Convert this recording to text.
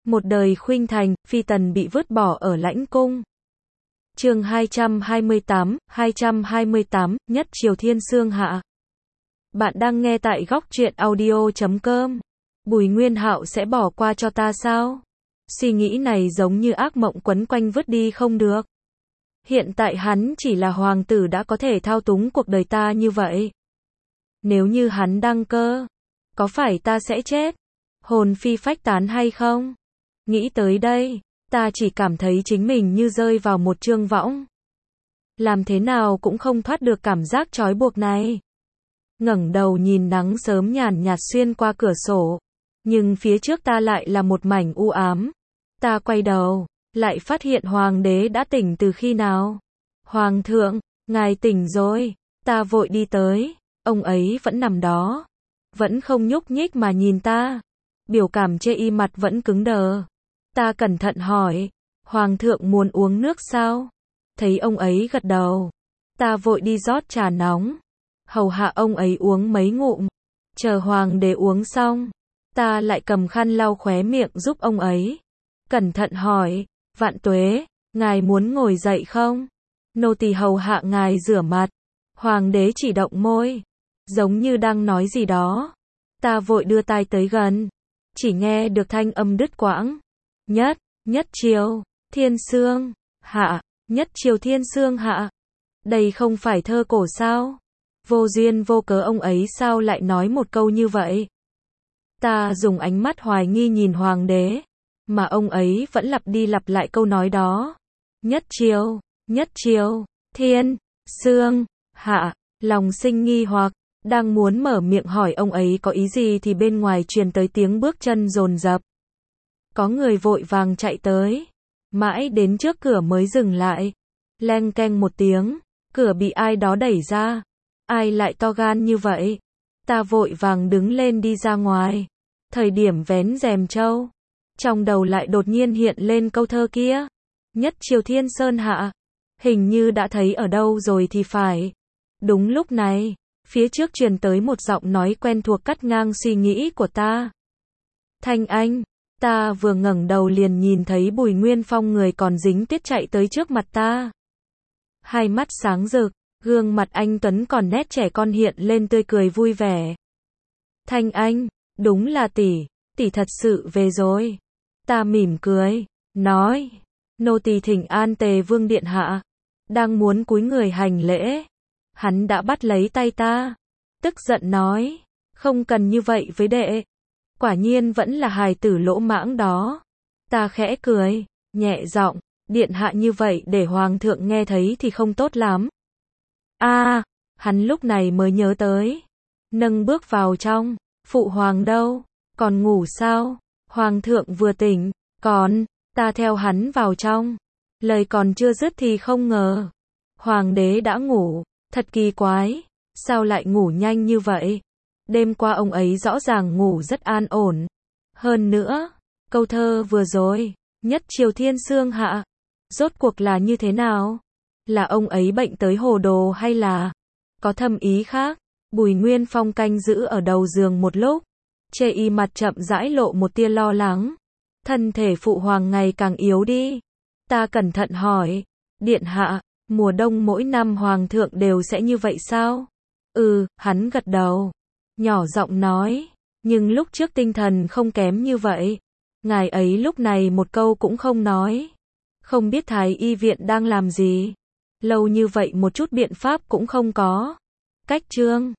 Một đời khuynh thành, phi tần bị vứt bỏ ở lãnh cung. Chương 228, Nhất Triều Thiên Sương Hạ. Bạn đang nghe tại góc truyện audio.com. Bùi Nguyên Hạo sẽ bỏ qua cho ta sao? Suy nghĩ này giống như ác mộng quấn quanh vứt đi không được. Hiện tại hắn chỉ là hoàng tử đã có thể thao túng cuộc đời ta như vậy. Nếu như hắn đăng cơ, có phải ta sẽ chết? Hồn phi phách tán hay không? Nghĩ tới đây, ta chỉ cảm thấy chính mình như rơi vào một chương võng. Làm thế nào cũng không thoát được cảm giác trói buộc này. Ngẩng đầu nhìn nắng sớm nhàn nhạt xuyên qua cửa sổ, nhưng phía trước ta lại là một mảnh u ám. Ta quay đầu, lại phát hiện hoàng đế đã tỉnh từ khi nào. Hoàng thượng, ngài tỉnh rồi. Ta vội đi tới, ông ấy vẫn nằm đó, vẫn không nhúc nhích mà nhìn ta. Biểu cảm chê y mặt vẫn cứng đờ. Ta cẩn thận hỏi, hoàng thượng muốn uống nước sao? Thấy ông ấy gật đầu, ta vội đi rót trà nóng, hầu hạ ông ấy uống mấy ngụm. Chờ hoàng đế uống xong, ta lại cầm khăn lau khóe miệng giúp ông ấy. Cẩn thận hỏi, vạn tuế, ngài muốn ngồi dậy không? Nô tỳ hầu hạ ngài rửa mặt. Hoàng đế chỉ động môi, giống như đang nói gì đó. Ta vội đưa tai tới gần, chỉ nghe được thanh âm đứt quãng. Nhất Triều Thiên Sương Hạ, Nhất Triều Thiên Sương Hạ. Đây không phải thơ cổ sao? Vô duyên vô cớ ông ấy sao lại nói một câu như vậy? Ta dùng ánh mắt hoài nghi nhìn hoàng đế, mà ông ấy vẫn lặp đi lặp lại câu nói đó. Nhất Triều, Thiên, Sương, Hạ. Lòng sinh nghi hoặc, đang muốn mở miệng hỏi ông ấy có ý gì thì bên ngoài truyền tới tiếng bước chân dồn dập. Có người vội vàng chạy tới, mãi đến trước cửa mới dừng lại. Leng keng một tiếng, cửa bị ai đó đẩy ra. Ai lại to gan như vậy? Ta vội vàng đứng lên đi ra ngoài. Thời điểm vén rèm trâu, trong đầu lại đột nhiên hiện lên câu thơ kia. Nhất Triều Thiên Sơn Hạ. Hình như đã thấy ở đâu rồi thì phải. Đúng lúc này, phía trước truyền tới một giọng nói quen thuộc cắt ngang suy nghĩ của ta. Thanh Anh. Ta vừa ngẩng đầu liền nhìn thấy Bùi Nguyên Phong người còn dính tiết chạy tới trước mặt ta. Hai mắt sáng rực, gương mặt anh tuấn còn nét trẻ con hiện lên tươi cười vui vẻ. Thanh Anh, đúng là tỷ thật sự về rồi. Ta mỉm cười, nói, nô tỳ thỉnh an Tề Vương điện hạ. Đang muốn cúi người hành lễ, hắn đã bắt lấy tay ta, tức giận nói, không cần như vậy với đệ. Quả nhiên vẫn là hài tử lỗ mãng đó. Ta khẽ cười, nhẹ giọng, điện hạ như vậy để hoàng thượng nghe thấy thì không tốt lắm. Hắn lúc này mới nhớ tới. Nâng bước vào trong, phụ hoàng đâu? Còn ngủ sao? Hoàng thượng vừa tỉnh, ta theo hắn vào trong. Lời còn chưa dứt thì không ngờ. Hoàng đế đã ngủ, thật kỳ quái, sao lại ngủ nhanh như vậy? Đêm qua ông ấy rõ ràng ngủ rất an ổn. Hơn nữa, câu thơ vừa rồi, Nhất Triều Thiên Sương Hạ, rốt cuộc là như thế nào? Là ông ấy bệnh tới hồ đồ hay là có thâm ý khác? Bùi Nguyên Phong canh giữ ở đầu giường một lúc, chê y mặt chậm rãi lộ một tia lo lắng. Thân thể phụ hoàng ngày càng yếu đi. Ta cẩn thận hỏi, điện hạ, mùa đông mỗi năm hoàng thượng đều sẽ như vậy sao? Hắn gật đầu, nhỏ giọng nói, nhưng lúc trước tinh thần không kém như vậy. Ngài ấy lúc này một câu cũng không nói. Không biết Thái y viện đang làm gì. Lâu như vậy một chút biện pháp cũng không có. Cách trương,